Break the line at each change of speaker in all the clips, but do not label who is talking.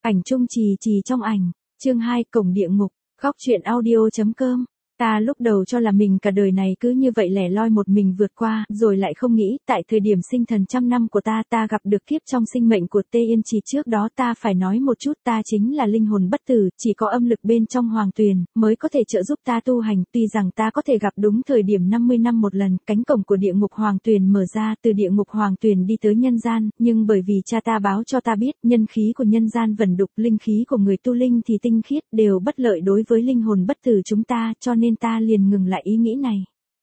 Ảnh chung trì trì trong ảnh. Chương 2 Cổng địa ngục. Góc truyện audio.com. Ta lúc đầu cho là mình cả đời này cứ như vậy lẻ loi một mình vượt qua, rồi lại không nghĩ, tại thời điểm sinh thần trăm năm của ta gặp được kiếp trong sinh mệnh của Tê Yên Trì. Trước đó ta phải nói một chút, ta chính là linh hồn bất tử, chỉ có âm lực bên trong hoàng tuyền mới có thể trợ giúp ta tu hành. Tuy rằng ta có thể gặp đúng thời điểm 50 năm một lần, cánh cổng của địa ngục hoàng tuyền mở ra, từ địa ngục hoàng tuyền đi tới nhân gian, nhưng bởi vì cha ta báo cho ta biết, nhân khí của nhân gian vẩn đục, linh khí của người tu linh thì tinh khiết, đều bất lợi đối với linh hồn bất tử chúng ta, cho nên ta liền ngừng lại ý nghĩ này.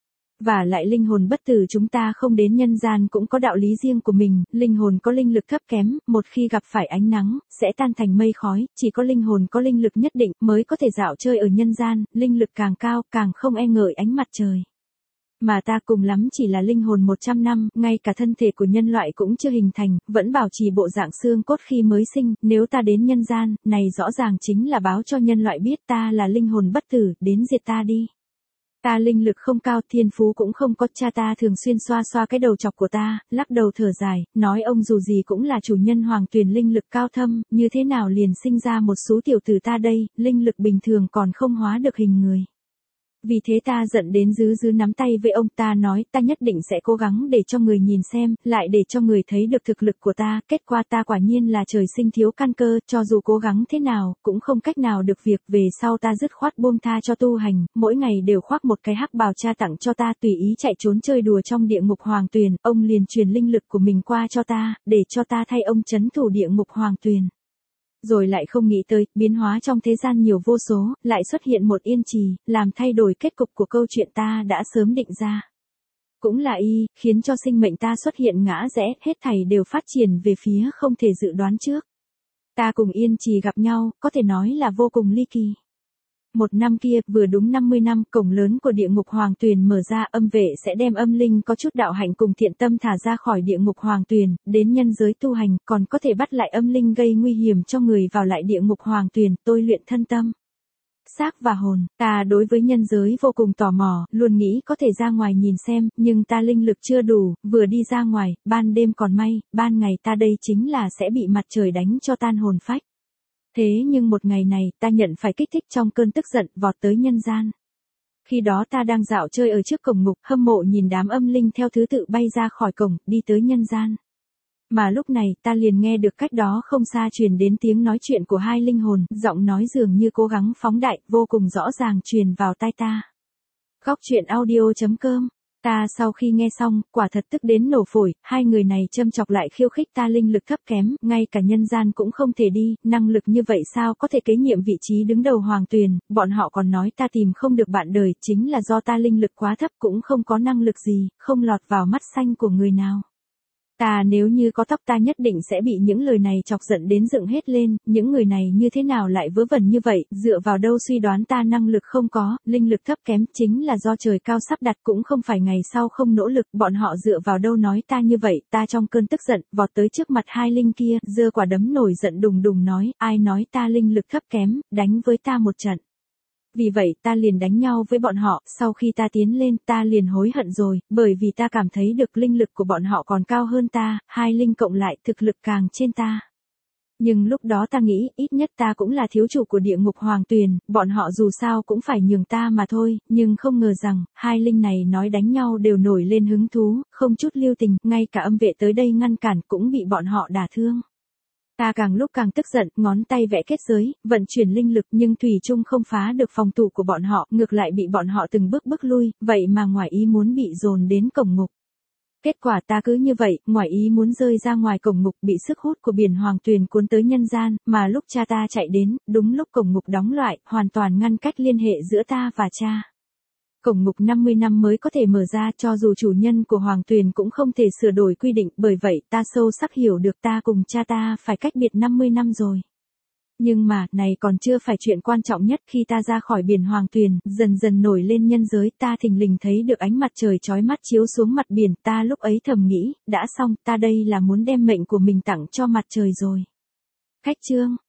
Và lại linh hồn bất tử chúng ta không đến nhân gian cũng có đạo lý riêng của mình, linh hồn có linh lực thấp kém, một khi gặp phải ánh nắng, sẽ tan thành mây khói, chỉ có linh hồn có linh lực nhất định mới có thể dạo chơi ở nhân gian, linh lực càng cao, càng không e ngại ánh mặt trời. Mà ta cùng lắm chỉ là linh hồn 100 năm, ngay cả thân thể của nhân loại cũng chưa hình thành, vẫn bảo trì bộ dạng xương cốt khi mới sinh, nếu ta đến nhân gian, này rõ ràng chính là báo cho nhân loại biết ta là linh hồn bất tử, đến diệt ta đi. Ta linh lực không cao, thiên phú cũng không có, cha ta thường xuyên xoa xoa cái đầu chọc của ta, lắc đầu thở dài, nói ông dù gì cũng là chủ nhân hoàng tuyền linh lực cao thâm, như thế nào liền sinh ra một số tiểu tử ta đây, linh lực bình thường còn không hóa được hình người. Vì thế ta giận đến giữ nắm tay với ông, ta nói ta nhất định sẽ cố gắng để cho người nhìn xem, lại để cho người thấy được thực lực của ta, kết quả ta quả nhiên là trời sinh thiếu căn cơ, cho dù cố gắng thế nào, cũng không cách nào được việc. Về sau ta dứt khoát buông tha cho tu hành, mỗi ngày đều khoác một cái hắc bào cha tặng cho ta, tùy ý chạy trốn chơi đùa trong địa ngục hoàng tuyền, ông liền truyền linh lực của mình qua cho ta, để cho ta thay ông trấn thủ địa ngục hoàng tuyền. Rồi lại không nghĩ tới, biến hóa trong thế gian nhiều vô số, lại xuất hiện một Yên Trì, làm thay đổi kết cục của câu chuyện ta đã sớm định ra. Cũng là y, khiến cho sinh mệnh ta xuất hiện ngã rẽ, hết thảy đều phát triển về phía không thể dự đoán trước. Ta cùng Yên Trì gặp nhau, có thể nói là vô cùng ly kỳ. Một năm kia, vừa đúng 50 năm, cổng lớn của địa ngục hoàng tuyền mở ra, âm vệ sẽ đem âm linh có chút đạo hạnh cùng thiện tâm thả ra khỏi địa ngục hoàng tuyền, đến nhân giới tu hành, còn có thể bắt lại âm linh gây nguy hiểm cho người vào lại địa ngục hoàng tuyền, tôi luyện thân tâm, xác và hồn. Ta đối với nhân giới vô cùng tò mò, luôn nghĩ có thể ra ngoài nhìn xem, nhưng ta linh lực chưa đủ, vừa đi ra ngoài, ban đêm còn may, ban ngày ta đây chính là sẽ bị mặt trời đánh cho tan hồn phách. Thế nhưng một ngày này, ta nhận phải kích thích trong cơn tức giận, vọt tới nhân gian. Khi đó ta đang dạo chơi ở trước cổng ngục, hâm mộ nhìn đám âm linh theo thứ tự bay ra khỏi cổng, đi tới nhân gian. Mà lúc này, ta liền nghe được cách đó không xa truyền đến tiếng nói chuyện của hai linh hồn, giọng nói dường như cố gắng phóng đại, vô cùng rõ ràng truyền vào tai ta. Góc truyện audio.com. Ta sau khi nghe xong, quả thật tức đến nổ phổi, hai người này châm chọc lại khiêu khích ta linh lực thấp kém, ngay cả nhân gian cũng không thể đi, năng lực như vậy sao có thể kế nhiệm vị trí đứng đầu hoàng tuyền, bọn họ còn nói ta tìm không được bạn đời, chính là do ta linh lực quá thấp, cũng không có năng lực gì, không lọt vào mắt xanh của người nào. Ta nếu như có tóc ta nhất định sẽ bị những lời này chọc giận đến dựng hết lên, những người này như thế nào lại vớ vẩn như vậy, dựa vào đâu suy đoán ta năng lực không có, linh lực thấp kém, chính là do trời cao sắp đặt, cũng không phải ngày sau không nỗ lực, bọn họ dựa vào đâu nói ta như vậy. Ta trong cơn tức giận, vọt tới trước mặt hai linh kia, giơ quả đấm nổi giận đùng đùng nói, ai nói ta linh lực thấp kém, đánh với ta một trận. Vì vậy ta liền đánh nhau với bọn họ, sau khi ta tiến lên ta liền hối hận rồi, bởi vì ta cảm thấy được linh lực của bọn họ còn cao hơn ta, hai linh cộng lại thực lực càng trên ta. Nhưng lúc đó ta nghĩ, ít nhất ta cũng là thiếu chủ của địa ngục hoàng tuyền, bọn họ dù sao cũng phải nhường ta mà thôi, nhưng không ngờ rằng, hai linh này nói đánh nhau đều nổi lên hứng thú, không chút lưu tình, ngay cả âm vệ tới đây ngăn cản cũng bị bọn họ đả thương. Ta càng lúc càng tức giận, ngón tay vẽ kết giới, vận chuyển linh lực nhưng thủy chung không phá được phòng thủ của bọn họ, ngược lại bị bọn họ từng bước bước lui, vậy mà ngoài ý muốn bị dồn đến cổng ngục. Kết quả ta cứ như vậy, ngoài ý muốn rơi ra ngoài cổng ngục, bị sức hút của biển hoàng tuyền cuốn tới nhân gian, mà lúc cha ta chạy đến, đúng lúc cổng ngục đóng lại, hoàn toàn ngăn cách liên hệ giữa ta và cha. Cổng ngục 50 năm mới có thể mở ra, cho dù chủ nhân của hoàng tuyền cũng không thể sửa đổi quy định, bởi vậy ta sâu sắc hiểu được ta cùng cha ta phải cách biệt 50 năm rồi. Nhưng mà, này còn chưa phải chuyện quan trọng nhất. Khi ta ra khỏi biển hoàng tuyền, dần dần nổi lên nhân giới, ta thình lình thấy được ánh mặt trời chói mắt chiếu xuống mặt biển, ta lúc ấy thầm nghĩ, đã xong, ta đây là muốn đem mệnh của mình tặng cho mặt trời rồi. Khách chương.